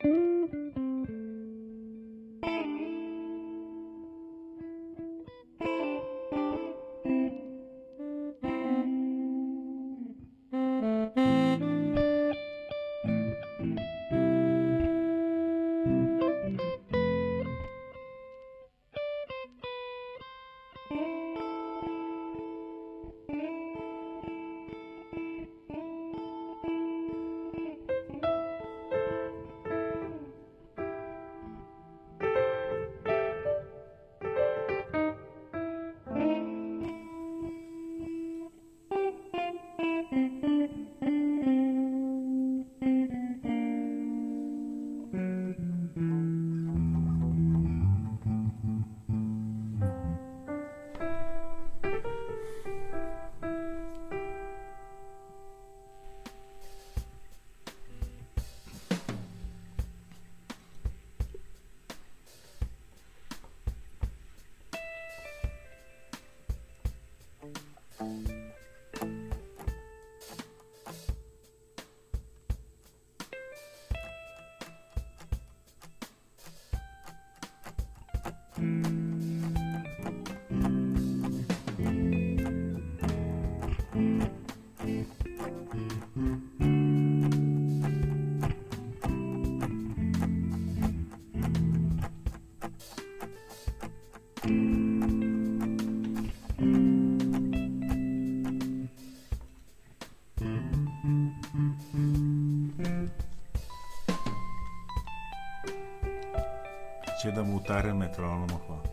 C'è da mutare il metronomo qua.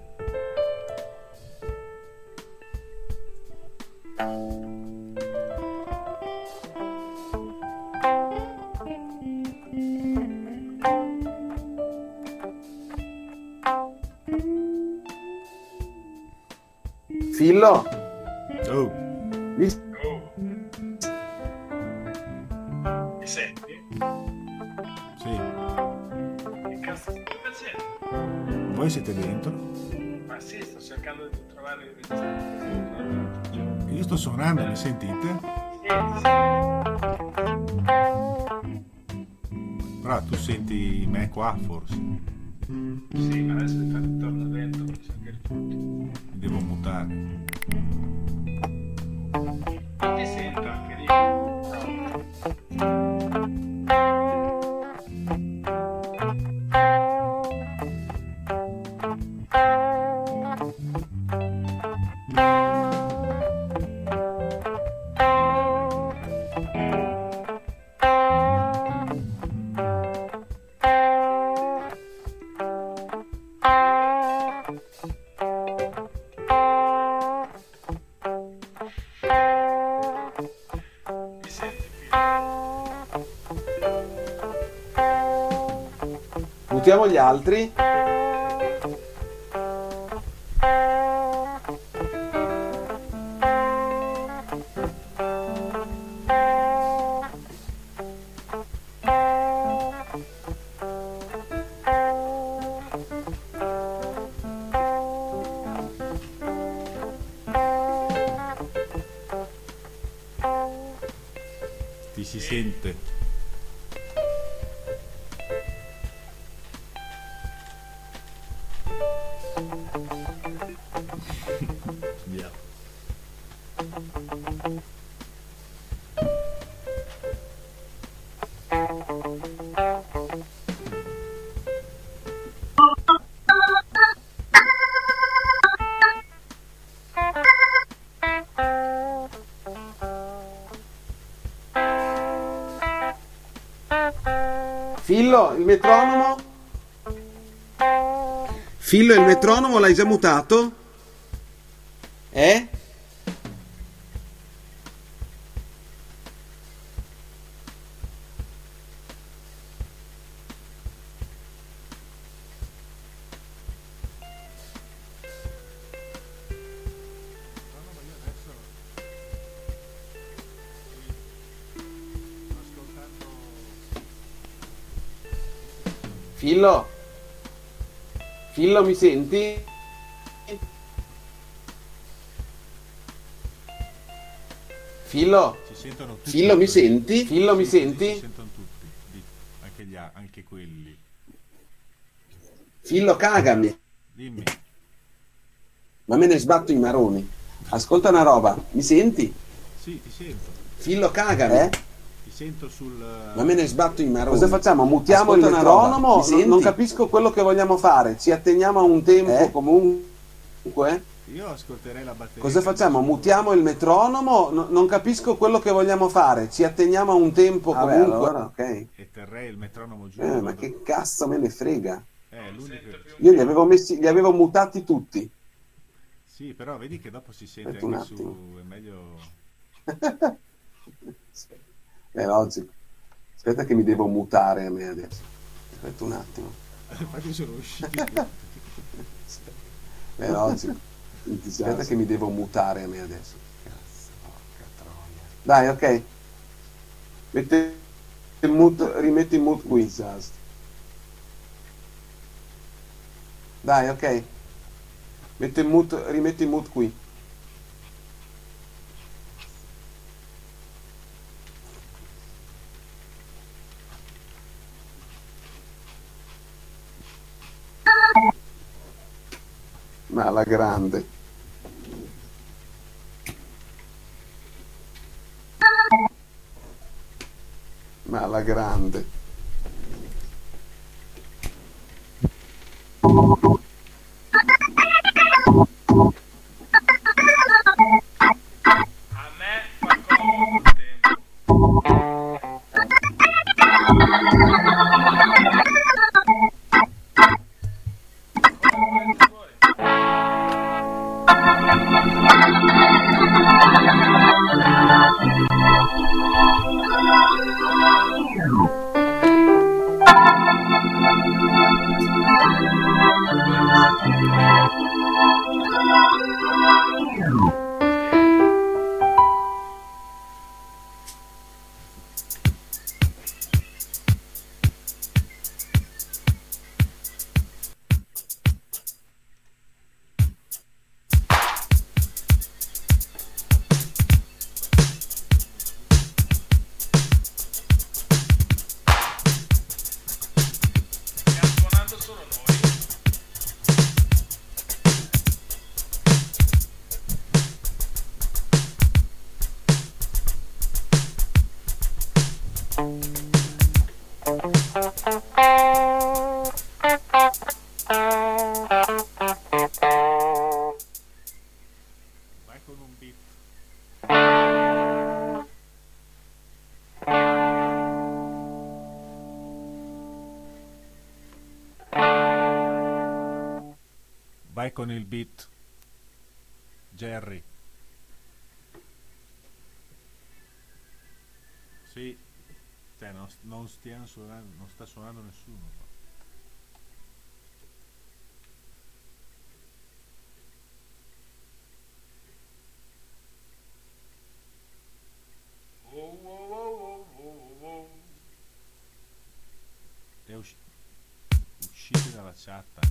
Fillo? Oh. Mi senti? Sì. Che cazzo stai facendo? Voi siete dentro? Ma sì, sto cercando di trovare il registrazione. Io sto suonando, mi sentite? Sì. Però tu senti me qua forse. Sì, ma adesso mi fa ritorno dentro per cercare tutto. Mi devo mutare. Non ti sento anche lì. Mutiamo gli altri. Ti si sente? Via. Fillo, il metronomo? Fillo, il metronomo l'hai già mutato? Eh? Fillo? Fillo, mi senti? Fillo? Si sentono tutti. Fillo, mi senti? Fillo, mi Si senti? sentono tutti, anche gli voglia anche quelli. Fillo, cagami. Dimmi. Ma me ne sbatto i maroni. Ascolta una roba, mi senti? Sì, ti sento. Fillo, cagami. Ti sento sul... Ma me ne sbatto i maroni. Cosa facciamo? Mutiamo Ascolta il una roba, metronomo? mi senti? Non capisco quello che vogliamo fare. Ci atteniamo a un tempo comunque? Io ascolterei la batteria. Cosa facciamo? Mutiamo il metronomo? Non capisco quello che vogliamo fare. Ci atteniamo a un tempo comunque? Allora, ok. E terrei il metronomo giusto. Ma che cazzo me ne frega? L'unico... Io li avevo mutati tutti. Sì, però vedi che dopo si sente Aspetta un anche attimo. su... È meglio... È logico. Aspetta che mi devo mutare a me adesso. Aspetta un attimo. Infatti sono usciti. È logico. Aspetta che mi devo mutare a me adesso. Cazzo, porca troia. Dai, ok. Rimetti il mute qui. Dai, ok. Rimetti il mute qui. Ma alla grande. Ma alla grande. A me fa comodo il tempo. Stiamo suonando solo noi. Vai con un beat. Vai con il beat. Jerry. Sì. Cioè, non stiamo suonando, non sta suonando nessuno qua. Oh, oh, oh, oh, oh, oh. È uscite dalla chat anche.